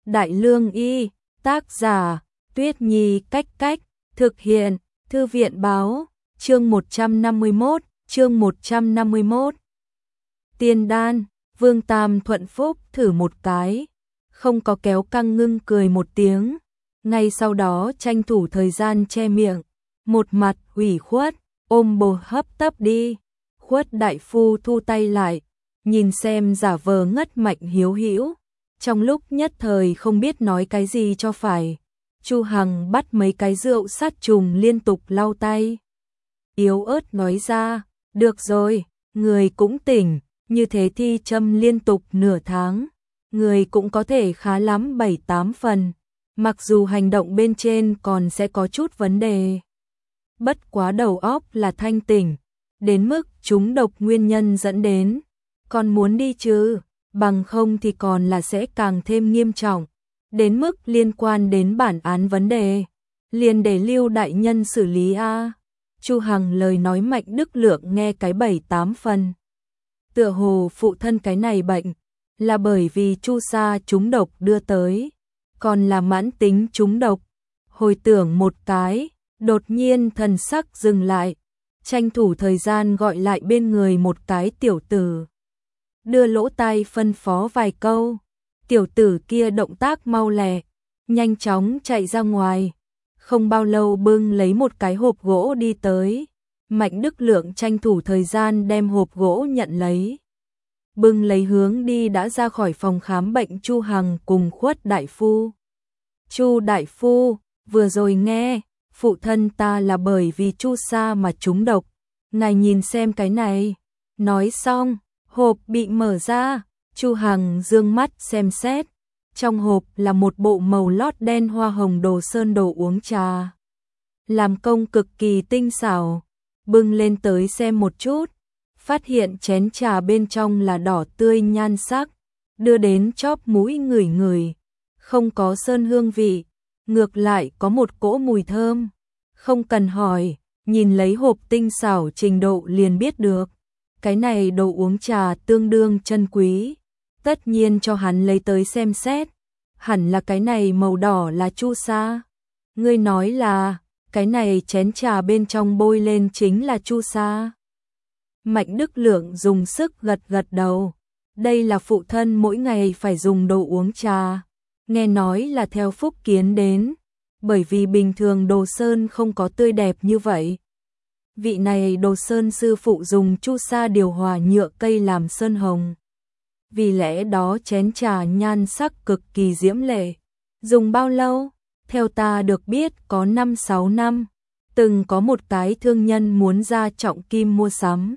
Đại Lương Y, tác giả, Tuyết Nhi Cách Cách, thực hiện, Thư viện Báo, chương 151. Tiên đan, Vương Tam thuận phúc thử một cái, không có kéo căng ngưng cười một tiếng, ngay sau đó tranh thủ thời gian che miệng, một mặt ủy khuất, ôm bồ hấp tấp đi. Khuất đại phu thu tay lại, nhìn xem giả vờ ngất Mạnh Hiếu Hữu, trong lúc nhất thời không biết nói cái gì cho phải. Chu Hằng bắt mấy cái rượu sát trùng liên tục lau tay. Yếu ớt nói ra, được rồi, người cũng tỉnh, như thế thi châm liên tục nửa tháng, người cũng có thể khá lắm 7-8 phần, mặc dù hành động bên trên còn sẽ có chút vấn đề. Bất quá đầu óc là thanh tỉnh, đến mức trúng độc nguyên nhân dẫn đến, còn muốn đi chứ, bằng không thì còn là sẽ càng thêm nghiêm trọng, đến mức liên quan đến bản án vấn đề, liền để Lưu đại nhân xử lý a. Chu Hằng lời nói Mạnh Đức Lượng nghe cái 7-8 phần. Tựa hồ phụ thân cái này bệnh là bởi vì Chu Sa trúng độc đưa tới, còn là mãn tính trúng độc. Hồi tưởng một cái, đột nhiên thần sắc dừng lại, tranh thủ thời gian gọi lại bên người một cái tiểu tử, đưa lỗ tai phân phó vài câu. Tiểu tử kia động tác mau lẹ, nhanh chóng chạy ra ngoài, không bao lâu bưng lấy một cái hộp gỗ đi tới. Mạnh Đức Lượng tranh thủ thời gian đem hộp gỗ nhận lấy, bưng lấy hướng đi đã ra khỏi phòng khám bệnh Chu Hằng cùng Khuất đại phu. Chu đại phu, vừa rồi nghe, phụ thân ta là bởi vì Chu Sa mà trúng độc, ngài nhìn xem cái này. Nói xong, hộp bị mở ra, Chu Hằng dương mắt xem xét, trong hộp là một bộ màu lót đen hoa hồng đồ sơn đồ uống trà, làm công cực kỳ tinh xảo. Bưng lên tới xem một chút, phát hiện chén trà bên trong là đỏ tươi nhan sắc, đưa đến chóp mũi ngửi ngửi, không có sơn hương vị, ngược lại có một cỗ mùi thơm. Không cần hỏi, nhìn lấy hộp tinh xảo trình độ liền biết được, cái này đồ uống trà tương đương chân quý. Tất nhiên cho hắn lấy tới xem xét, hẳn là cái này màu đỏ là Chu Sa. Ngươi nói là cái này chén trà bên trong bôi lên chính là Chu Sa. Mạnh Đức Lượng dùng sức gật gật đầu. Đây là phụ thân mỗi ngày phải dùng đồ uống trà. Nghe nói là theo phúc kiến đến, bởi vì bình thường đồ sơn không có tươi đẹp như vậy. Vị này đồ sơn sư phụ dùng Chu Sa điều hòa nhựa cây làm sơn hồng. Vì lẽ đó chén trà nhan sắc cực kỳ diễm lệ. Dùng bao lâu? Theo ta được biết có 5-6 năm, từng có một cái thương nhân muốn ra trọng kim mua sắm.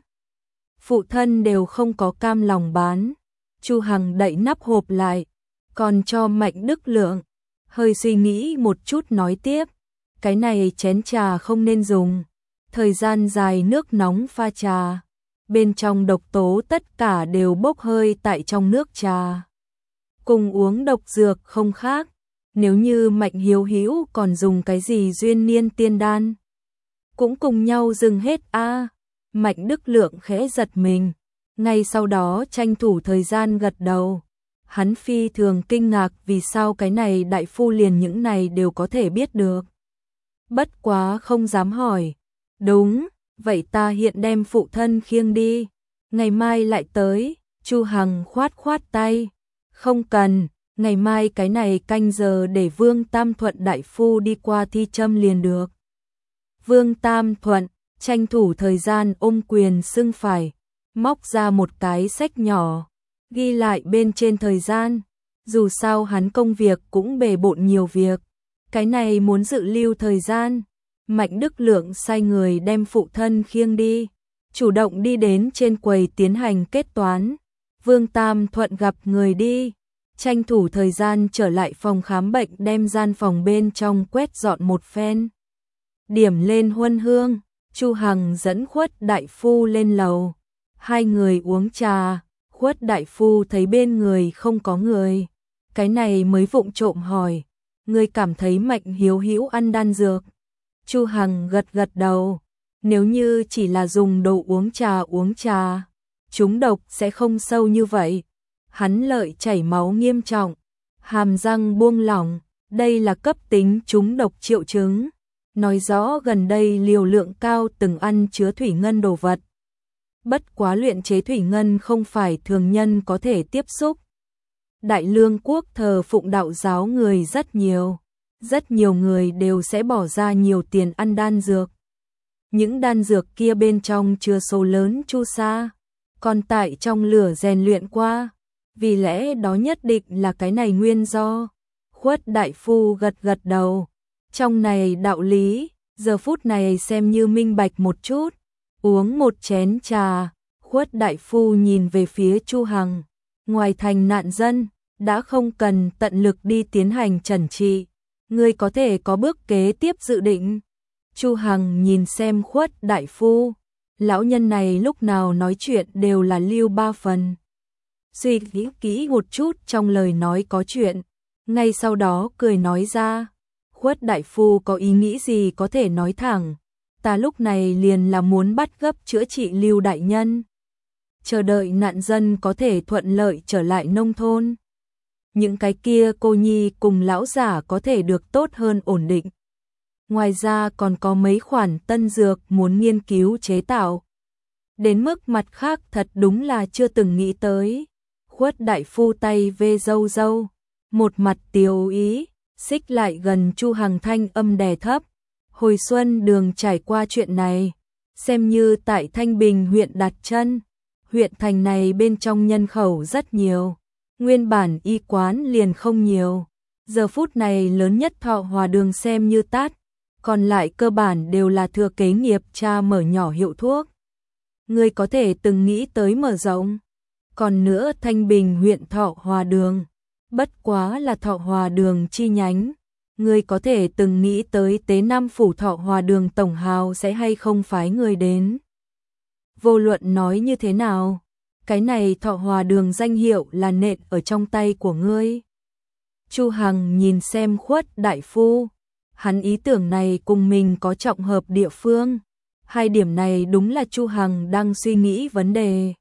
Phụ thân đều không có cam lòng bán. Chu Hằng đậy nắp hộp lại, còn cho Mạnh Đức Lượng. Hơi suy nghĩ một chút nói tiếp, cái này chén trà không nên dùng. Thời gian dài nước nóng pha trà, bên trong độc tố tất cả đều bốc hơi tại trong nước trà. Cùng uống độc dược không khác. Nếu như Mạnh Hiếu Hữu còn dùng cái gì duyên niên tiên đan, cũng cùng nhau dừng hết a. Mạnh Đức Lượng khẽ giật mình, ngay sau đó tranh thủ thời gian gật đầu. Hắn phi thường kinh ngạc vì sao cái này đại phu liền những này đều có thể biết được. Bất quá không dám hỏi. Đúng, vậy ta hiện đem phụ thân khiêng đi, ngày mai lại tới. Chu Hằng khoát khoát tay. Không cần, ngày mai cái này canh giờ để Vương Tam Thuận đại phu đi qua thi châm liền được. Vương Tam Thuận tranh thủ thời gian ôm quyền xưng phải, móc ra một cái sách nhỏ, ghi lại bên trên thời gian. Dù sao hắn công việc cũng bề bộn nhiều việc, cái này muốn dự lưu thời gian. Mạnh Đức Lượng sai người đem phụ thân khiêng đi, chủ động đi đến trên quầy tiến hành kết toán. Vương Tam Thuận gặp người đi, tranh thủ thời gian trở lại phòng khám bệnh đem gian phòng bên trong quét dọn một phen. Điểm lên huân hương, Chu Hằng dẫn Khuất đại phu lên lầu. Hai người uống trà, Khuất đại phu thấy bên người không có người, cái này mới vụng trộm hỏi, ngươi cảm thấy Mạnh Hiếu Hữu ăn đan dược? Chu Hằng gật gật đầu, nếu như chỉ là dùng đồ uống trà, trúng độc sẽ không sâu như vậy. Hắn lợi chảy máu nghiêm trọng, hàm răng buông lỏng, đây là cấp tính trúng độc triệu chứng, nói rõ gần đây liều lượng cao từng ăn chứa thủy ngân đồ vật. Bất quá luyện chế thủy ngân không phải thường nhân có thể tiếp xúc. Đại Lương quốc thờ phụng đạo giáo người rất nhiều người đều sẽ bỏ ra nhiều tiền ăn đan dược. Những đan dược kia bên trong chứa số lớn chu sa, còn tại trong lửa rèn luyện qua, vì lẽ đó nhất định là cái này nguyên do. Khuất đại phu gật gật đầu, trong này đạo lý, giờ phút này xem như minh bạch một chút, uống một chén trà, Khuất đại phu nhìn về phía Chu Hằng, ngoài thành nạn dân, đã không cần tận lực đi tiến hành trần trị, ngươi có thể có bước kế tiếp dự định. Chu Hằng nhìn xem Khuất đại phu, lão nhân này lúc nào nói chuyện đều là lưu ba phần. Suy nghĩ kỹ một chút trong lời nói có chuyện, ngay sau đó cười nói ra, Khuất đại phu có ý nghĩ gì có thể nói thẳng, ta lúc này liền là muốn bắt gấp chữa trị Lưu đại nhân, chờ đợi nạn dân có thể thuận lợi trở lại nông thôn. Những cái kia cô nhi cùng lão giả có thể được tốt hơn ổn định. Ngoài ra còn có mấy khoản tân dược muốn nghiên cứu chế tạo. Đến mức mặt khác thật đúng là chưa từng nghĩ tới. Khuất đại phu tay vê râu râu, một mặt tiếu ý, xích lại gần Chu Hằng thanh âm đè thấp. Hồi xuân đường trải qua chuyện này, xem như tại Thanh Bình huyện đặt chân. Huyện thành này bên trong nhân khẩu rất nhiều, nguyên bản y quán liền không nhiều. Giờ phút này lớn nhất Thọ Hòa đường xem như tát, còn lại cơ bản đều là thừa kế nghiệp cha mở nhỏ hiệu thuốc. Người có thể từng nghĩ tới mở rộng. Còn nữa Thanh Bình huyện Thọ Hòa đường, bất quá là Thọ Hòa đường chi nhánh. Người có thể từng nghĩ tới Tế Nam phủ Thọ Hòa đường tổng hào sẽ hay không phái người đến. Vô luận nói như thế nào, cái này Thọ Hòa đường danh hiệu là nện ở trong tay của ngươi. Chu Hằng nhìn xem Khuất đại phu, hắn ý tưởng này cùng mình có trọng hợp địa phương. Hai điểm này đúng là Chu Hằng đang suy nghĩ vấn đề.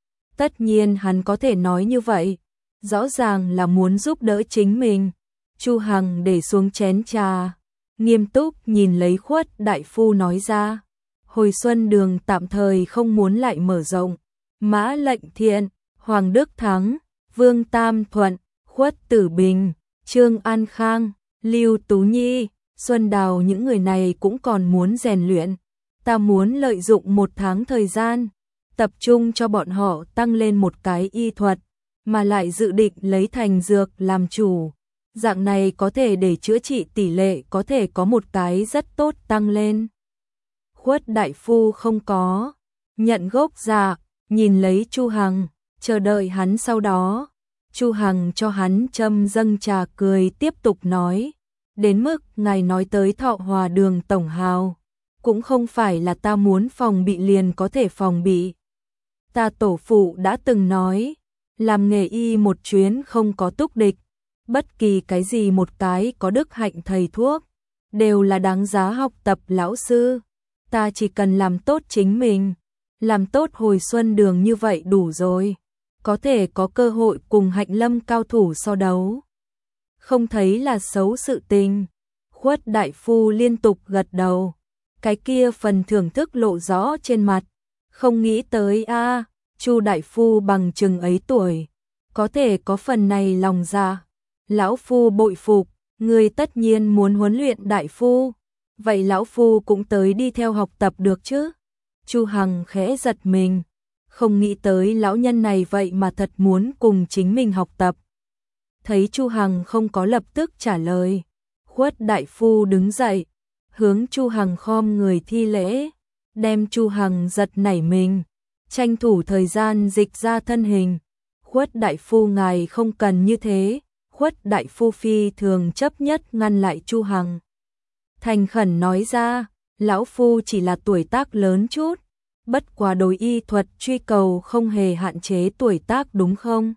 Tất nhiên hắn có thể nói như vậy, rõ ràng là muốn giúp đỡ chính mình. Chu Hằng để xuống chén trà, nghiêm túc nhìn lấy Khuất đại phu nói ra, hồi xuân đường tạm thời không muốn lại mở rộng. Mã Lệnh Thiện, Hoàng Đức Thắng, Vương Tam Thuận, Khuất Tử Bình, Trương An Khang, Lưu Tú Nhi, Xuân Đào những người này cũng còn muốn rèn luyện. Ta muốn lợi dụng 1 tháng thời gian, tập trung cho bọn họ tăng lên một cái y thuật, mà lại dự định lấy thành dược làm chủ. Dạng này có thể để chữa trị tỷ lệ có thể có một cái rất tốt tăng lên. Khuất đại phu không có nhận gốc dạ, nhìn lấy Chu Hằng, chờ đợi hắn sau đó. Chu Hằng cho hắn châm dâng trà cười tiếp tục nói, đến mức ngài nói tới Thọ Hòa đường tổng hào, cũng không phải là ta muốn phòng bị liền có thể phòng bị. Ta tổ phụ đã từng nói, làm nghề y một chuyến không có túc địch, bất kỳ cái gì một cái có đức hạnh thầy thuốc, đều là đáng giá học tập lão sư. Ta chỉ cần làm tốt chính mình, làm tốt hồi xuân đường như vậy đủ rồi, có thể có cơ hội cùng Hạnh Lâm cao thủ so đấu. Không thấy là xấu sự tình. Khuất đại phu liên tục gật đầu, cái kia phần thưởng thức lộ rõ trên mặt. Không nghĩ tới a, Chu đại phu bằng chừng ấy tuổi, có thể có phần này lòng dạ. Lão phu bội phục, người tất nhiên muốn huấn luyện đại phu, vậy lão phu cũng tới đi theo học tập được chứ? Chu Hằng khẽ giật mình, không nghĩ tới lão nhân này vậy mà thật muốn cùng chính mình học tập. Thấy Chu Hằng không có lập tức trả lời, Khuất đại phu đứng dậy, hướng Chu Hằng khom người thi lễ, đem Chu Hằng giật nảy mình, tranh thủ thời gian dịch ra thân hình. Khuất đại phu ngài không cần như thế. Khuất đại phu phi thường chấp nhất ngăn lại Chu Hằng. Thành khẩn nói ra, lão phu chỉ là tuổi tác lớn chút, bất quá đối y thuật truy cầu không hề hạn chế tuổi tác đúng không?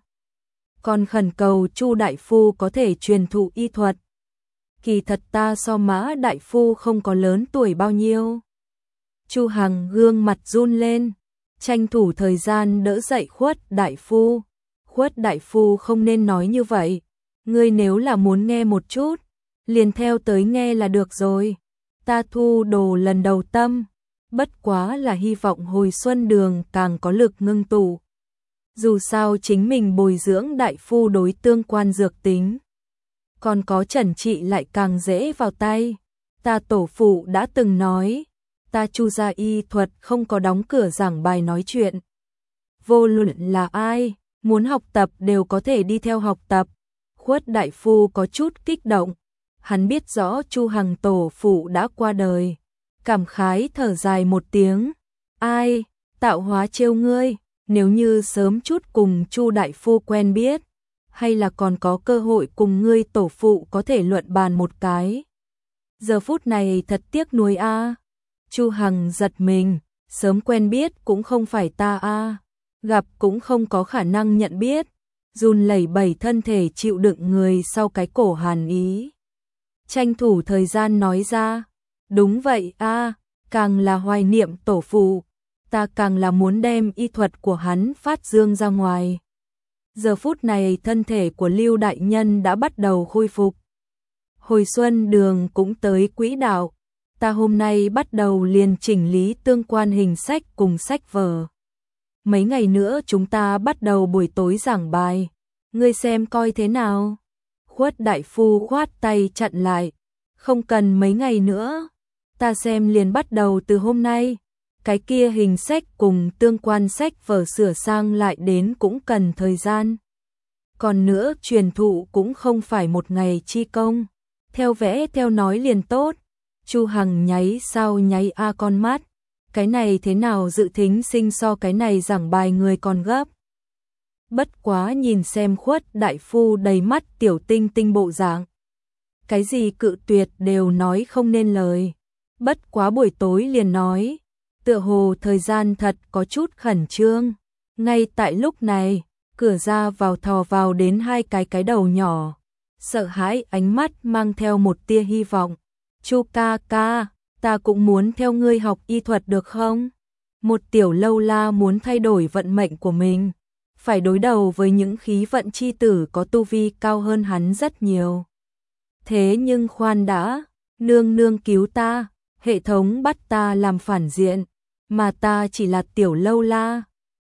Còn khẩn cầu Chu đại phu có thể truyền thụ y thuật. Kỳ thật ta so Mã đại phu không có lớn tuổi bao nhiêu. Chu Hằng gương mặt run lên, tranh thủ thời gian đỡ dậy Khuất đại phu. Khuất đại phu không nên nói như vậy. Ngươi nếu là muốn nghe một chút, liền theo tới nghe là được rồi. Ta thu đồ lần đầu tâm, bất quá là hy vọng hồi xuân đường càng có lực ngưng tụ. Dù sao chính mình bồi dưỡng đại phu đối tương quan dược tính, còn có trần trị lại càng dễ vào tay. Ta tổ phụ đã từng nói, ta Chu gia y thuật không có đóng cửa giảng bài nói chuyện. Vô luận là ai, muốn học tập đều có thể đi theo học tập. Khuất đại phu có chút kích động, hắn biết rõ Chu Hằng tổ phụ đã qua đời, cảm khái thở dài một tiếng. Ai, tạo hóa trêu ngươi, nếu như sớm chút cùng Chu đại phu quen biết, hay là còn có cơ hội cùng ngươi tổ phụ có thể luận bàn một cái. Giờ phút này thật tiếc nuối a. Chu Hằng giật mình, sớm quen biết cũng không phải ta a, gặp cũng không có khả năng nhận biết. Run lẩy bẩy thân thể chịu đựng người sau cái cổ hàn ý. Tranh thủ thời gian nói ra, đúng vậy a, càng là hoài niệm tổ phụ, ta càng là muốn đem y thuật của hắn phát dương ra ngoài. Giờ phút này thân thể của Lưu đại nhân đã bắt đầu khôi phục. Hồi xuân đường cũng tới quỹ đạo, ta hôm nay bắt đầu liền chỉnh lý tương quan hình sách cùng sách vở. Mấy ngày nữa chúng ta bắt đầu buổi tối giảng bài, ngươi xem coi thế nào. Khuất đại phu khoát tay chặn lại, không cần mấy ngày nữa, ta xem liền bắt đầu từ hôm nay. Cái kia hình sách cùng tương quan sách vở sửa sang lại đến cũng cần thời gian. Còn nữa truyền thụ cũng không phải một ngày chi công, theo vẽ theo nói liền tốt. Chu Hằng nháy sao nháy a con mắt, cái này thế nào dự thính sinh so cái này giảng bài người còn gấp. Bất quá nhìn xem Khuất đại phu đầy mắt tiểu tinh tinh bộ dạng, cái gì cự tuyệt đều nói không nên lời. Bất quá buổi tối liền nói, tựa hồ thời gian thật có chút khẩn trương. Ngay tại lúc này, cửa ra vào thò vào đến hai cái đầu nhỏ, sợ hãi ánh mắt mang theo một tia hy vọng. Chu ca ca, ta cũng muốn theo ngươi học y thuật được không? Một tiểu lâu la muốn thay đổi vận mệnh của mình, phải đối đầu với những khí vận chi tử có tu vi cao hơn hắn rất nhiều. Thế nhưng khoan đã, nương nương cứu ta, hệ thống bắt ta làm phản diện, mà ta chỉ là tiểu lâu la.